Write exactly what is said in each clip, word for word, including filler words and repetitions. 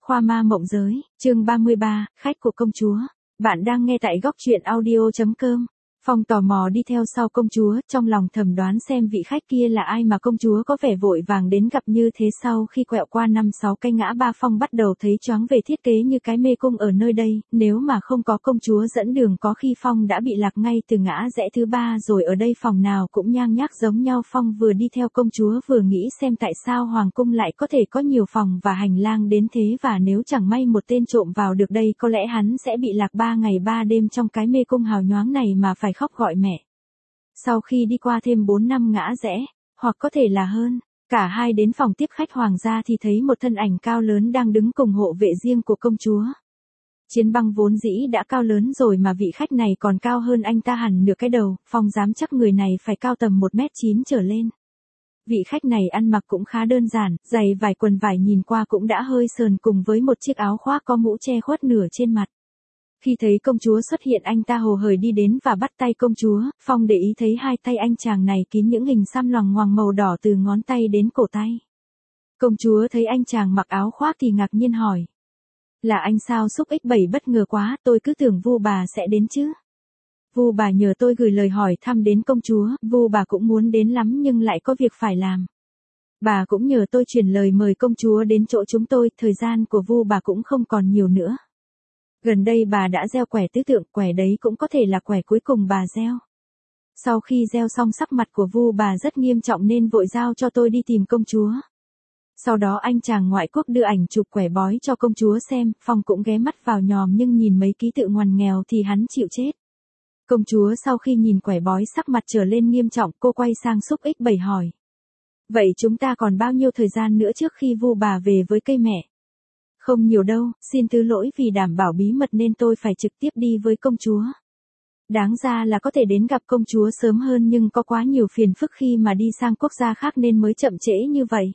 Khoa ma mộng giới, chương ba mươi ba, khách của công chúa. Bạn đang nghe tại góc truyện audio chấm com. Phong tò mò đi theo sau công chúa, trong lòng thầm đoán xem vị khách kia là ai mà công chúa có vẻ vội vàng đến gặp như thế. Sau khi quẹo qua năm sáu cây ngã ba, Phong bắt đầu thấy choáng về thiết kế như cái mê cung ở nơi đây, nếu mà không có công chúa dẫn đường có khi Phong đã bị lạc ngay từ ngã rẽ thứ ba rồi. Ở đây phòng nào cũng nhang nhác giống nhau. Phong vừa đi theo công chúa vừa nghĩ xem tại sao hoàng cung lại có thể có nhiều phòng và hành lang đến thế, và nếu chẳng may một tên trộm vào được đây có lẽ hắn sẽ bị lạc ba ngày ba đêm trong cái mê cung hào nhoáng này mà phải khóc gọi mẹ. Sau khi đi qua thêm bốn năm ngã rẽ, hoặc có thể là hơn, cả hai đến phòng tiếp khách hoàng gia thì thấy một thân ảnh cao lớn đang đứng cùng hộ vệ riêng của công chúa. Chiến Băng vốn dĩ đã cao lớn rồi mà vị khách này còn cao hơn anh ta hẳn nửa cái đầu. Phong dám chắc người này phải cao tầm một mét chín trở lên. Vị khách này ăn mặc cũng khá đơn giản, giày vải quần vải nhìn qua cũng đã hơi sờn, cùng với một chiếc áo khoác có mũ che khuất nửa trên mặt. Khi thấy công chúa xuất hiện, anh ta hồ hởi đi đến và bắt tay công chúa. Phong để ý thấy hai tay anh chàng này kín những hình xăm loằng ngoằng màu đỏ từ ngón tay đến cổ tay. Công chúa thấy anh chàng mặc áo khoác thì ngạc nhiên hỏi: là anh sao? Xúc ích bảy bất ngờ quá, tôi cứ tưởng Vu bà sẽ đến chứ. Vu bà nhờ tôi gửi lời hỏi thăm đến công chúa. Vu bà cũng muốn đến lắm nhưng lại có việc phải làm. Bà cũng nhờ tôi chuyển lời mời công chúa đến chỗ chúng tôi. Thời gian của Vu bà cũng không còn nhiều nữa. Gần đây bà đã gieo quẻ tứ tượng, quẻ đấy cũng có thể là quẻ cuối cùng bà gieo. Sau khi gieo xong sắc mặt của Vu bà rất nghiêm trọng nên vội giao cho tôi đi tìm công chúa. Sau đó anh chàng ngoại quốc đưa ảnh chụp quẻ bói cho công chúa xem. Phong cũng ghé mắt vào nhòm nhưng nhìn mấy ký tự ngoằn nghèo thì hắn chịu chết. Công chúa sau khi nhìn quẻ bói sắc mặt trở lên nghiêm trọng, cô quay sang Xúc Ích bảy hỏi: vậy chúng ta còn bao nhiêu thời gian nữa trước khi Vu bà về với cây mẹ? Không nhiều đâu, xin thứ lỗi, vì đảm bảo bí mật nên tôi phải trực tiếp đi với công chúa. Đáng ra là có thể đến gặp công chúa sớm hơn nhưng có quá nhiều phiền phức khi mà đi sang quốc gia khác nên mới chậm trễ như vậy.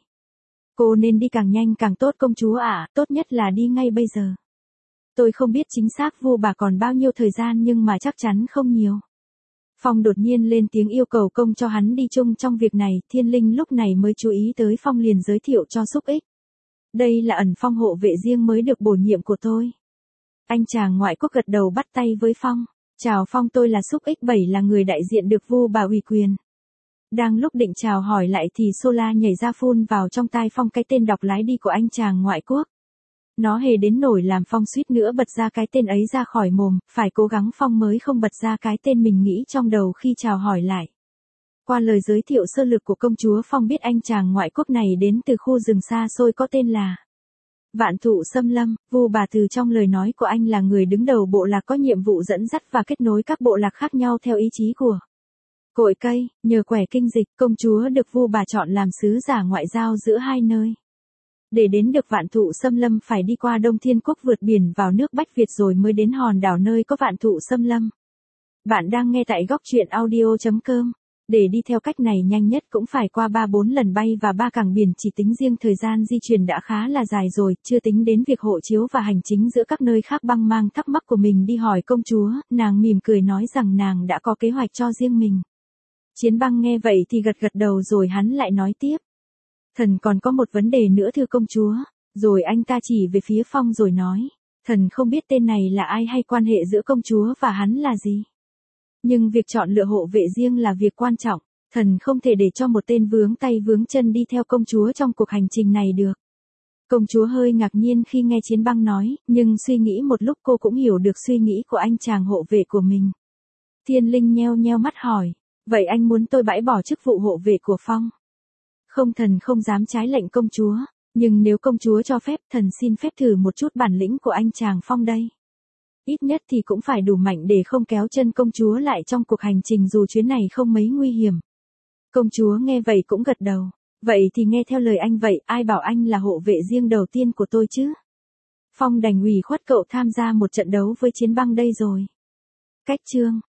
Cô nên đi càng nhanh càng tốt công chúa ạ, à, tốt nhất là đi ngay bây giờ. Tôi không biết chính xác Vu bà còn bao nhiêu thời gian nhưng mà chắc chắn không nhiều. Phong đột nhiên lên tiếng yêu cầu công cho hắn đi chung trong việc này. Thiên Linh lúc này mới chú ý tới Phong, liền giới thiệu cho Xúc Ích: đây là Ẩn Phong, hộ vệ riêng mới được bổ nhiệm của tôi. Anh chàng ngoại quốc gật đầu bắt tay với Phong. Chào Phong, tôi là Xúc Ích bảy, là người đại diện được Vu bà ủy quyền. Đang lúc định chào hỏi lại thì Sola nhảy ra phun vào trong tai Phong cái tên đọc lái đi của anh chàng ngoại quốc. Nó hề đến nổi làm Phong suýt nữa bật ra cái tên ấy ra khỏi mồm, phải cố gắng Phong mới không bật ra cái tên mình nghĩ trong đầu khi chào hỏi lại. Qua lời giới thiệu sơ lược của công chúa, Phong biết anh chàng ngoại quốc này đến từ khu rừng xa xôi có tên là Vạn Thụ Xâm Lâm. Vu bà từ trong lời nói của anh là người đứng đầu bộ lạc có nhiệm vụ dẫn dắt và kết nối các bộ lạc khác nhau theo ý chí của cội cây. Nhờ quẻ kinh dịch, công chúa được Vu bà chọn làm sứ giả ngoại giao giữa hai nơi. Để đến được Vạn Thụ Xâm Lâm phải đi qua Đông Thiên Quốc, vượt biển vào nước Bách Việt rồi mới đến hòn đảo nơi có Vạn Thụ Xâm Lâm. Bạn đang nghe tại góc truyện audio chấm com. Để đi theo cách này nhanh nhất cũng phải qua ba bốn lần bay và ba cảng biển, chỉ tính riêng thời gian di chuyển đã khá là dài rồi, chưa tính đến việc hộ chiếu và hành chính giữa các nơi khác. Băng mang thắc mắc của mình đi hỏi công chúa, nàng mỉm cười nói rằng nàng đã có kế hoạch cho riêng mình. Chiến Băng nghe vậy thì gật gật đầu rồi hắn lại nói tiếp: thần còn có một vấn đề nữa thưa công chúa. Rồi anh ta chỉ về phía Phong rồi nói: thần không biết tên này là ai hay quan hệ giữa công chúa và hắn là gì. Nhưng việc chọn lựa hộ vệ riêng là việc quan trọng, thần không thể để cho một tên vướng tay vướng chân đi theo công chúa trong cuộc hành trình này được. Công chúa hơi ngạc nhiên khi nghe Chiến Băng nói, nhưng suy nghĩ một lúc cô cũng hiểu được suy nghĩ của anh chàng hộ vệ của mình. Thiên Linh nheo nheo mắt hỏi: vậy anh muốn tôi bãi bỏ chức vụ hộ vệ của Phong? Không, thần không dám trái lệnh công chúa, nhưng nếu công chúa cho phép, thần xin phép thử một chút bản lĩnh của anh chàng Phong đây. Ít nhất thì cũng phải đủ mạnh để không kéo chân công chúa lại trong cuộc hành trình dù chuyến này không mấy nguy hiểm. Công chúa nghe vậy cũng gật đầu. Vậy thì nghe theo lời anh vậy, ai bảo anh là hộ vệ riêng đầu tiên của tôi chứ? Phong đành ủy khuất cậu tham gia một trận đấu với Chiến Băng đây rồi. Cách chương